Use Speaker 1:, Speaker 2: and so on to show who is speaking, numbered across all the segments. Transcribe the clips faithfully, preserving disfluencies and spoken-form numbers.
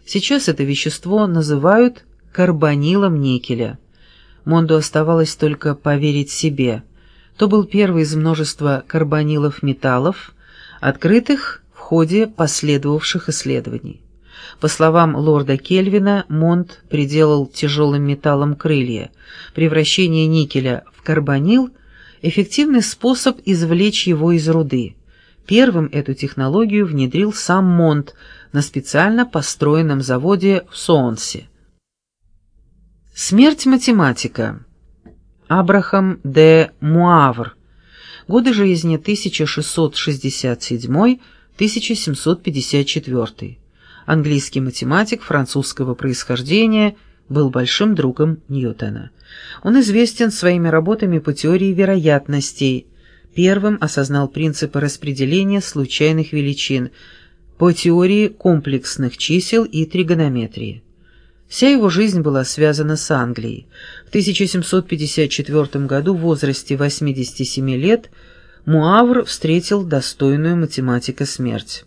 Speaker 1: Сейчас это вещество называют карбонилом никеля. Монду оставалось только поверить себе. То был первый из множества карбонилов металлов, открытых в ходе последовавших исследований. По словам лорда Кельвина, Монд приделал тяжелым металлом крылья. Превращение никеля в карбонил – эффективный способ извлечь его из руды. Первым эту технологию внедрил сам Монд на специально построенном заводе в Соонсе. Смерть математика. Абрахам де Муавр. Годы жизни тысяча шестьсот шестьдесят седьмой — тысяча семьсот пятьдесят четвёртый. Английский математик французского происхождения, был большим другом Ньютона. Он известен своими работами по теории вероятностей. Первым осознал принципы распределения случайных величин, по теории комплексных чисел и тригонометрии. Вся его жизнь была связана с Англией. В тысяча семьсот пятьдесят четвёртом году в возрасте восьмидесяти семи лет Муавр встретил достойную математика смерть.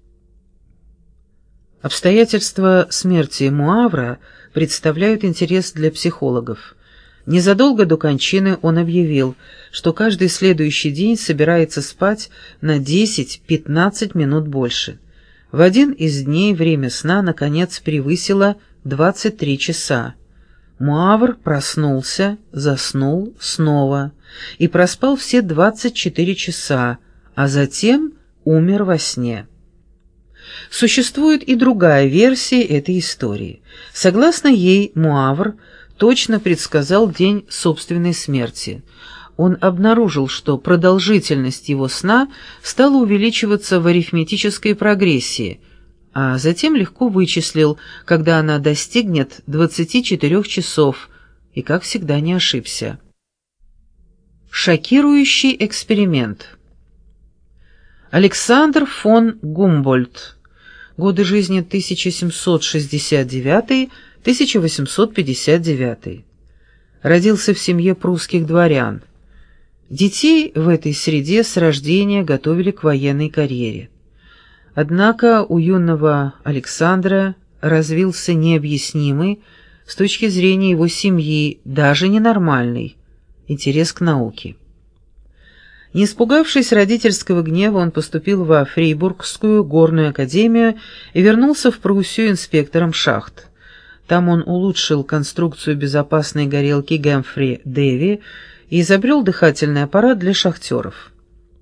Speaker 1: Обстоятельства смерти Муавра представляют интерес для психологов. Незадолго до кончины он объявил, что каждый следующий день собирается спать на десять-пятнадцать минут больше. В один из дней время сна, наконец, превысило двадцать три часа. Муавр проснулся, заснул снова и проспал все двадцать четыре часа, а затем умер во сне. Существует и другая версия этой истории. Согласно ей, Муавр точно предсказал день собственной смерти. Он обнаружил, что продолжительность его сна стала увеличиваться в арифметической прогрессии, а затем легко вычислил, когда она достигнет двадцати четырёх часов, и, как всегда, не ошибся. Шокирующий эксперимент. Александр фон Гумбольдт. Годы жизни тысяча семьсот шестьдесят девятый — тысяча восемьсот пятьдесят девятый. Родился в семье прусских дворян. Детей в этой среде с рождения готовили к военной карьере. Однако у юного Александра развился необъяснимый, с точки зрения его семьи, даже ненормальный, интерес к науке. Не испугавшись родительского гнева, он поступил во Фрейбургскую горную академию и вернулся в Пруссию инспектором шахт. Там он улучшил конструкцию безопасной горелки Гэмфри Дэви и изобрел дыхательный аппарат для шахтеров.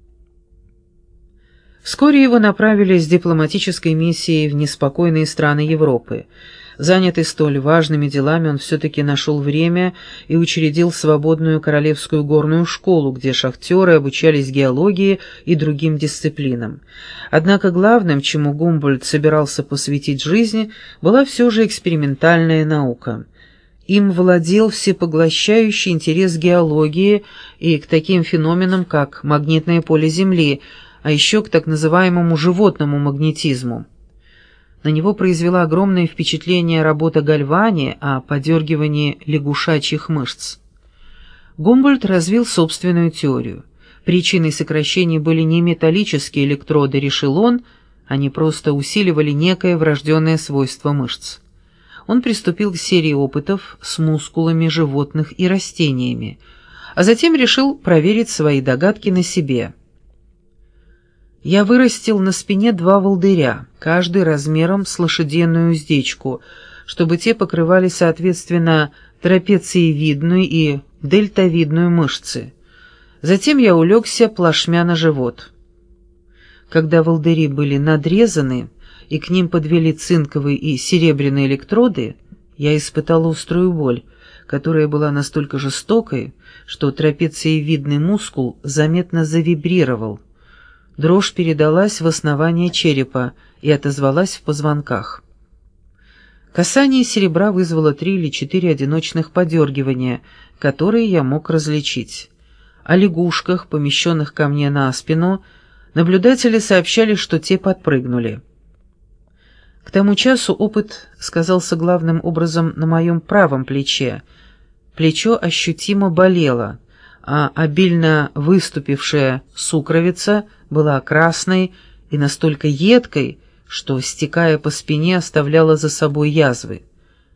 Speaker 1: Вскоре его направили с дипломатической миссией в неспокойные страны Европы. Занятый столь важными делами, он все-таки нашел время и учредил свободную королевскую горную школу, где шахтеры обучались геологии и другим дисциплинам. Однако главным, чему Гумбольдт собирался посвятить жизнь, была все же экспериментальная наука. Им владел всепоглощающий интерес к геологии и к таким феноменам, как магнитное поле Земли, а еще к так называемому животному магнетизму. На него произвела огромное впечатление работа Гальвани о подергивании лягушачьих мышц. Гумбольдт развил собственную теорию. Причиной сокращений были не металлические электроды решелон, они просто усиливали некое врожденное свойство мышц. Он приступил к серии опытов с мускулами животных и растениями, а затем решил проверить свои догадки на себе. Я вырастил на спине два волдыря, каждый размером с лошадиную уздечку, чтобы те покрывали, соответственно, трапециевидную и дельтовидную мышцы. Затем я улегся плашмя на живот. Когда волдыри были надрезаны и к ним подвели цинковые и серебряные электроды, я испытал острую боль, которая была настолько жестокой, что трапециевидный мускул заметно завибрировал. Дрожь передалась в основание черепа и отозвалась в позвонках. Касание серебра вызвало три или четыре одиночных подергивания, которые я мог различить. О лягушках, помещенных ко мне на спину, наблюдатели сообщали, что те подпрыгнули. К тому часу опыт сказался главным образом на моем правом плече. Плечо ощутимо болело, а обильно выступившая сукровица была красной и настолько едкой, что, стекая по спине, оставляло за собой язвы.